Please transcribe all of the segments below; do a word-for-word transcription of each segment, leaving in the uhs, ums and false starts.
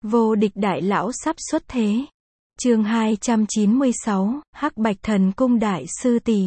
Vô địch đại lão sắp xuất thế. Chương hai trăm chín mươi sáu, Hắc Bạch Thần Cung đại sư tỷ.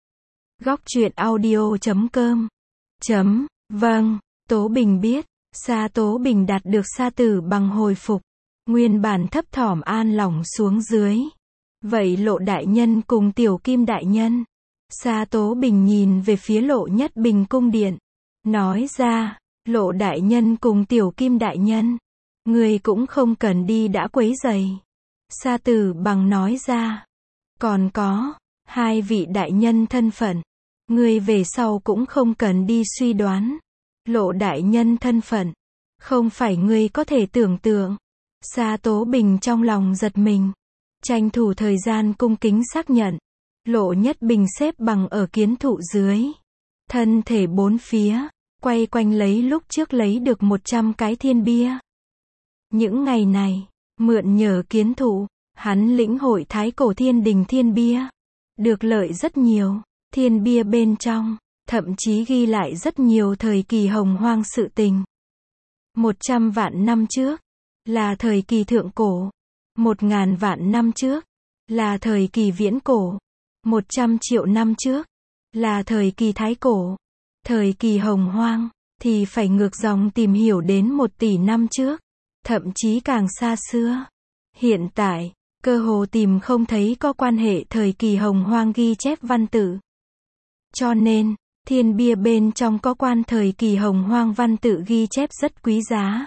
Góc truyện audio chấm com. Chấm, vâng, Tố Bình biết, Sa Tố Bình đạt được Sa Tử Bằng hồi phục, nguyên bản thấp thỏm an lòng xuống dưới. Vậy Lộ đại nhân cùng Tiểu Kim đại nhân? Sa Tố Bình nhìn về phía Lộ Nhất Bình cung điện, nói ra, Lộ đại nhân cùng Tiểu Kim đại nhân, người cũng không cần đi đã quấy rầy. Sa Tử Bằng nói ra, còn có, hai vị đại nhân thân phận, người về sau cũng không cần đi suy đoán. Lộ đại nhân thân phận, không phải người có thể tưởng tượng. Sa Tố Bình trong lòng giật mình, tranh thủ thời gian cung kính xác nhận. Lộ Nhất Bình xếp bằng ở kiến thụ dưới, thân thể bốn phía, quay quanh lấy lúc trước lấy được một trăm cái thiên bia. Những ngày này, mượn nhờ kiến thụ, hắn lĩnh hội thái cổ thiên đình thiên bia, được lợi rất nhiều. Thiên bia bên trong, thậm chí ghi lại rất nhiều thời kỳ hồng hoang sự tình. Một trăm vạn năm trước, là thời kỳ thượng cổ. Một ngàn vạn năm trước, là thời kỳ viễn cổ. Một trăm triệu năm trước, là thời kỳ thái cổ. Thời kỳ hồng hoang, thì phải ngược dòng tìm hiểu đến một tỷ năm trước, thậm chí càng xa xưa. Hiện tại, cơ hồ tìm không thấy có quan hệ thời kỳ hồng hoang ghi chép văn tự. Cho nên, thiên bia bên trong có quan thời kỳ hồng hoang văn tự ghi chép rất quý giá.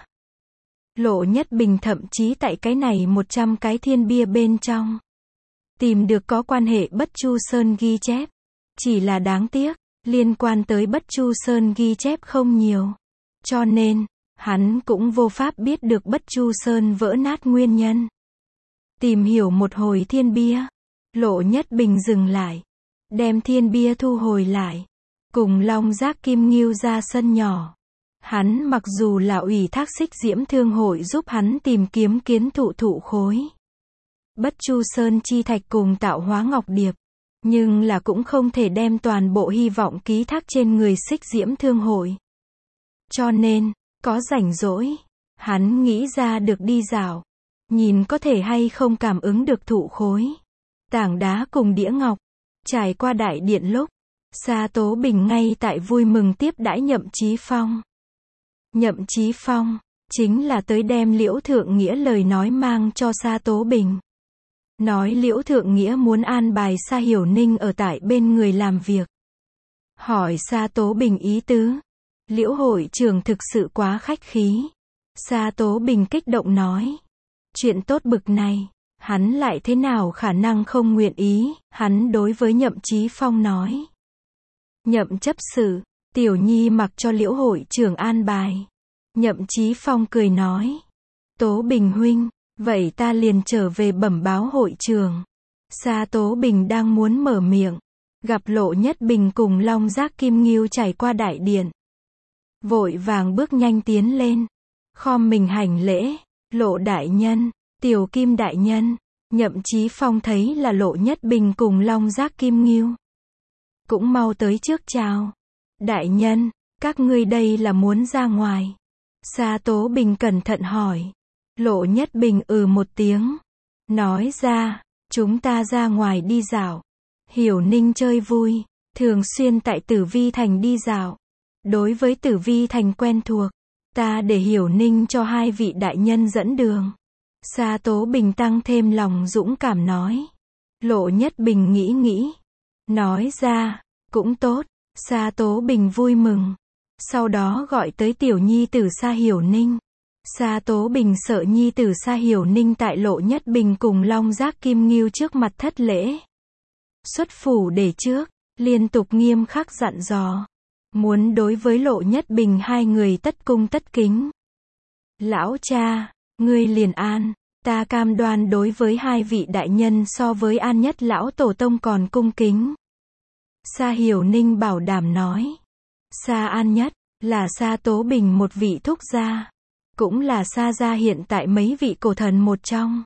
Lộ Nhất Bình thậm chí tại cái này một trăm cái thiên bia bên trong, tìm được có quan hệ Bất Chu Sơn ghi chép. Chỉ là đáng tiếc, liên quan tới Bất Chu Sơn ghi chép không nhiều. Cho nên, hắn cũng vô pháp biết được Bất Chu Sơn vỡ nát nguyên nhân. Tìm hiểu một hồi thiên bia, Lộ Nhất Bình dừng lại, đem thiên bia thu hồi lại, cùng Long Giác Kim Ngưu ra sân nhỏ. Hắn mặc dù là ủy thác Xích Diễm Thương hội giúp hắn tìm kiếm kiến thụ thụ khối, Bất Chu Sơn chi thạch cùng tạo hóa ngọc điệp, nhưng là cũng không thể đem toàn bộ hy vọng ký thác trên người Xích Diễm Thương hội. Cho nên, có rảnh rỗi, hắn nghĩ ra được đi dạo, nhìn có thể hay không cảm ứng được thụ khối, tảng đá cùng đĩa ngọc. Trải qua đại điện lúc, Sa Tố Bình ngay tại vui mừng tiếp đãi Nhậm Chí Phong. Nhậm Chí Phong, chính là tới đem Liễu Thượng Nghĩa lời nói mang cho Sa Tố Bình. Nói Liễu Thượng Nghĩa muốn an bài Sa Hiểu Ninh ở tại bên người làm việc. Hỏi Sa Tố Bình ý tứ. Liễu hội trưởng thực sự quá khách khí. Sa Tố Bình kích động nói. Chuyện tốt bực này, hắn lại thế nào khả năng không nguyện ý, hắn đối với Nhậm Chí Phong nói. Nhậm chấp sự, Tiểu Nhi mặc cho Liễu hội trưởng an bài. Nhậm Chí Phong cười nói. Tố Bình huynh, vậy ta liền trở về bẩm báo hội trưởng. Sa Tố Bình đang muốn mở miệng, gặp Lộ Nhất Bình cùng Long Giác Kim Ngưu trải qua đại điện. Vội vàng bước nhanh tiến lên, khom mình hành lễ. Lộ đại nhân, Tiểu Kim đại nhân. Nhậm Chí Phong thấy là Lộ Nhất Bình cùng Long Giác Kim Ngưu, cũng mau tới trước chào. Đại nhân, các ngươi đây là muốn ra ngoài? Sa Tố Bình cẩn thận hỏi. Lộ Nhất Bình ừ một tiếng, nói ra, chúng ta ra ngoài đi dạo. Hiểu Ninh chơi vui, thường xuyên tại Tử Vi Thành đi dạo. Đối với Tử Vi Thành quen thuộc, ta để Hiểu Ninh cho hai vị đại nhân dẫn đường. Sa Tố Bình tăng thêm lòng dũng cảm nói. Lộ Nhất Bình nghĩ nghĩ, nói ra, cũng tốt. Sa Tố Bình vui mừng, sau đó gọi tới tiểu nhi tử Sa Hiểu Ninh. Sa Tố Bình sợ nhi tử Sa Hiểu Ninh tại Lộ Nhất Bình cùng Long Giác Kim Ngưu trước mặt thất lễ. Xuất phủ để trước, liên tục nghiêm khắc dặn dò, muốn đối với Lộ Nhất Bình hai người tất cung tất kính. Lão cha, ngươi liền an, ta cam đoan đối với hai vị đại nhân so với An Nhất lão tổ tông còn cung kính. Sa Hiểu Ninh bảo đảm nói. Sa An Nhất, là Sa Tố Bình một vị thúc gia, cũng là Sa gia hiện tại mấy vị cổ thần một trong.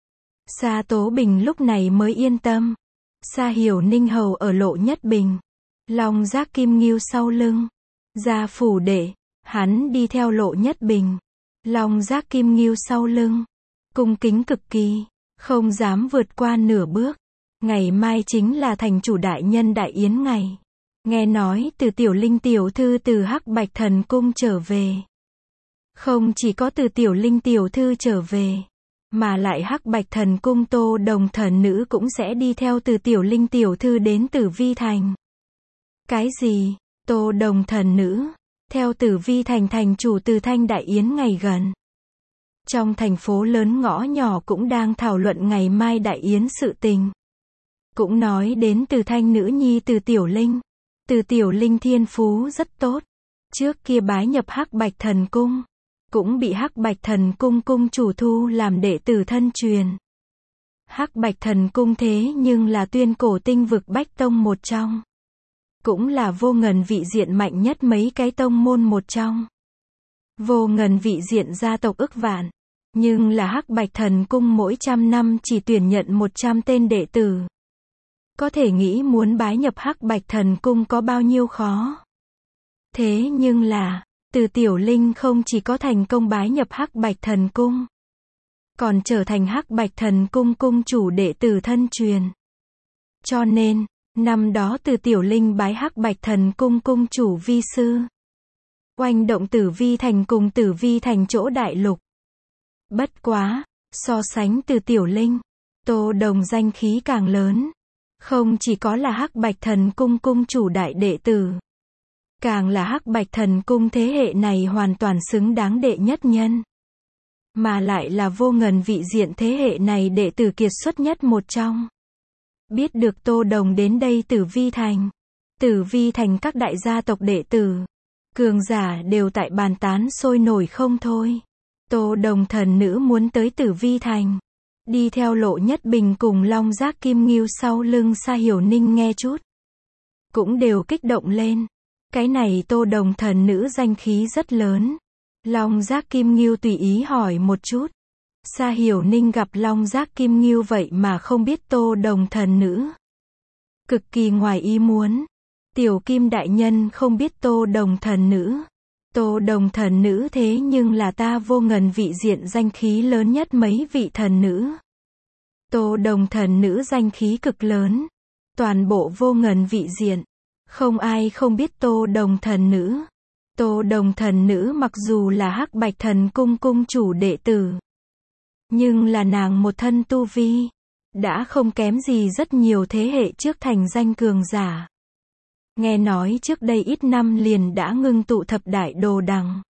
Sa Tố Bình lúc này mới yên tâm. Sa Hiểu Ninh hầu ở Lộ Nhất Bình, Long Giác Kim Ngưu sau lưng, ra phủ để, hắn đi theo Lộ Nhất Bình. Long Giác Kim Ngưu sau lưng, cung kính cực kỳ, không dám vượt qua nửa bước. Ngày mai chính là thành chủ đại nhân đại yến ngày. Nghe nói từ Tiểu Linh tiểu thư từ Hắc Bạch Thần Cung trở về. Không chỉ có từ Tiểu Linh tiểu thư trở về, mà lại Hắc Bạch Thần Cung Tô Đồng thần nữ cũng sẽ đi theo từ Tiểu Linh tiểu thư đến Tử Vi Thành. Cái gì? Tô Đồng thần nữ, theo Tử Vi Thành thành chủ Từ Thanh đại yến ngày gần. Trong thành phố lớn ngõ nhỏ cũng đang thảo luận ngày mai đại yến sự tình. Cũng nói đến Từ Thanh nữ nhi Từ Tiểu Linh. Từ Tiểu Linh thiên phú rất tốt. Trước kia bái nhập Hắc Bạch Thần Cung. Cũng bị Hắc Bạch Thần Cung cung chủ thu làm đệ tử thân truyền. Hắc Bạch Thần Cung thế nhưng là tuyên cổ tinh vực bách tông một trong. Cũng là vô ngần vị diện mạnh nhất mấy cái tông môn một trong. Vô ngần vị diện gia tộc ức vạn. Nhưng là Hắc Bạch Thần Cung mỗi trăm năm chỉ tuyển nhận một trăm tên đệ tử. Có thể nghĩ muốn bái nhập Hắc Bạch Thần Cung có bao nhiêu khó. Thế nhưng là, Từ Tiểu Linh không chỉ có thành công bái nhập Hắc Bạch Thần Cung, còn trở thành Hắc Bạch Thần Cung cung chủ đệ tử thân truyền. Cho nên, năm đó Từ Tiểu Linh bái Hắc Bạch Thần Cung cung chủ vi sư. Oanh động Tử Vi Thành cùng Tử Vi Thành chỗ đại lục. Bất quá, so sánh Từ Tiểu Linh, Tô Đồng danh khí càng lớn. Không chỉ có là Hắc Bạch Thần Cung cung chủ đại đệ tử, càng là Hắc Bạch Thần Cung thế hệ này hoàn toàn xứng đáng đệ nhất nhân. Mà lại là vô ngần vị diện thế hệ này đệ tử kiệt xuất nhất một trong. Biết được Tô Đồng đến đây Tử Vi Thành. Tử Vi Thành các đại gia tộc đệ tử, cường giả đều tại bàn tán sôi nổi không thôi. Tô Đồng thần nữ muốn tới Tử Vi Thành. Đi theo Lộ Nhất Bình cùng Long Giác Kim Ngưu sau lưng Sa Hiểu Ninh nghe chút. Cũng đều kích động lên. Cái này Tô Đồng thần nữ danh khí rất lớn. Long Giác Kim Ngưu tùy ý hỏi một chút. Sa Hiểu Ninh gặp Long Giác Kim Ngưu vậy mà không biết Tô Đồng thần nữ. Cực kỳ ngoài ý muốn. Tiểu Kim đại nhân không biết Tô Đồng thần nữ. Tô Đồng thần nữ thế nhưng là ta vô ngần vị diện danh khí lớn nhất mấy vị thần nữ. Tô Đồng thần nữ danh khí cực lớn. Toàn bộ vô ngần vị diện. Không ai không biết Tô Đồng thần nữ. Tô Đồng thần nữ mặc dù là Hắc Bạch Thần Cung cung chủ đệ tử. Nhưng là nàng một thân tu vi. Đã không kém gì rất nhiều thế hệ trước thành danh cường giả. Nghe nói trước đây ít năm liền đã ngưng tụ thập đại đồ đằng.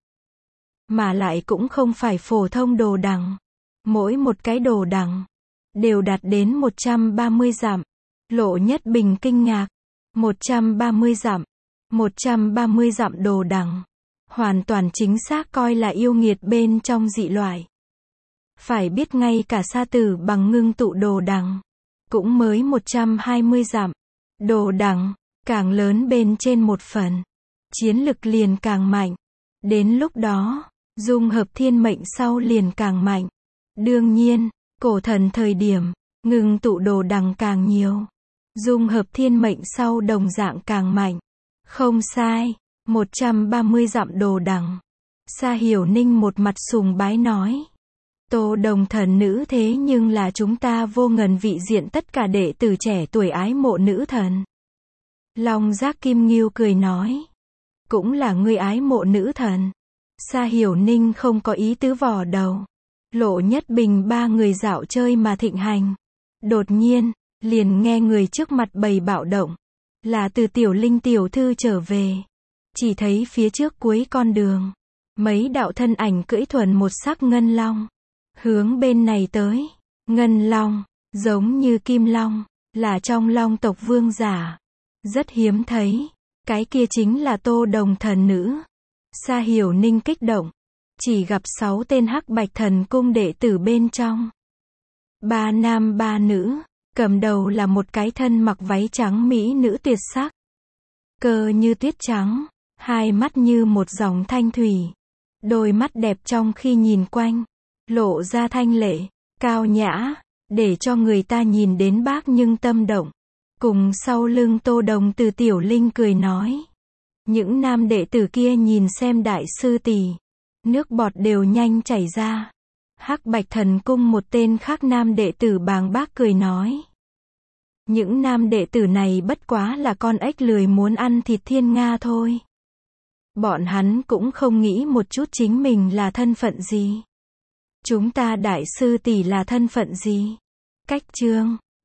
Mà lại cũng không phải phổ thông đồ đằng. Mỗi một cái đồ đằng đều đạt đến một trăm ba mươi dặm. Lộ Nhất Bình kinh ngạc. một trăm ba mươi dặm. một trăm ba mươi dặm đồ đằng. Hoàn toàn chính xác coi là yêu nghiệt bên trong dị loại. Phải biết ngay cả Sa Tử Bằng ngưng tụ đồ đằng cũng mới một trăm hai mươi dặm. Đồ đằng càng lớn bên trên một phần, chiến lực liền càng mạnh. Đến lúc đó, dung hợp thiên mệnh sau liền càng mạnh. Đương nhiên, cổ thần thời điểm, ngừng tụ đồ đằng càng nhiều. Dung hợp thiên mệnh sau đồng dạng càng mạnh. Không sai, một trăm ba mươi dặm đồ đằng. Sa Hiểu Ninh một mặt sùng bái nói. Tô Đồng thần nữ thế nhưng là chúng ta vô ngần vị diện tất cả đệ tử trẻ tuổi ái mộ nữ thần. Long Giác Kim Ngưu cười nói. Cũng là ngươi ái mộ nữ thần. Sa Hiểu Ninh không có ý tứ vò đầu. Lộ Nhất Bình ba người dạo chơi mà thịnh hành. Đột nhiên, liền nghe người trước mặt bầy bạo động. Là từ Tiểu Linh tiểu thư trở về. Chỉ thấy phía trước cuối con đường. Mấy đạo thân ảnh cưỡi thuần một sắc ngân long. Hướng bên này tới. Ngân long, giống như kim long, là trong long tộc vương giả. Rất hiếm thấy. Cái kia chính là Tô Đồng thần nữ. Sa Hiểu Ninh kích động. Chỉ gặp sáu tên Hắc Bạch Thần Cung đệ tử bên trong. Ba nam ba nữ. Cầm đầu là một cái thân mặc váy trắng mỹ nữ tuyệt sắc. Cơ như tuyết trắng. Hai mắt như một dòng thanh thủy. Đôi mắt đẹp trong khi nhìn quanh. Lộ ra thanh lệ, cao nhã. Để cho người ta nhìn đến bác nhưng tâm động. Cùng sau lưng Tô Đồng từ Tiểu Linh cười nói. Những nam đệ tử kia nhìn xem đại sư tỷ. Nước bọt đều nhanh chảy ra. Hắc Bạch Thần Cung một tên khác nam đệ tử bàng bác cười nói. Những nam đệ tử này bất quá là con ếch lười muốn ăn thịt thiên nga thôi. Bọn hắn cũng không nghĩ một chút chính mình là thân phận gì. Chúng ta đại sư tỷ là thân phận gì? Cách chương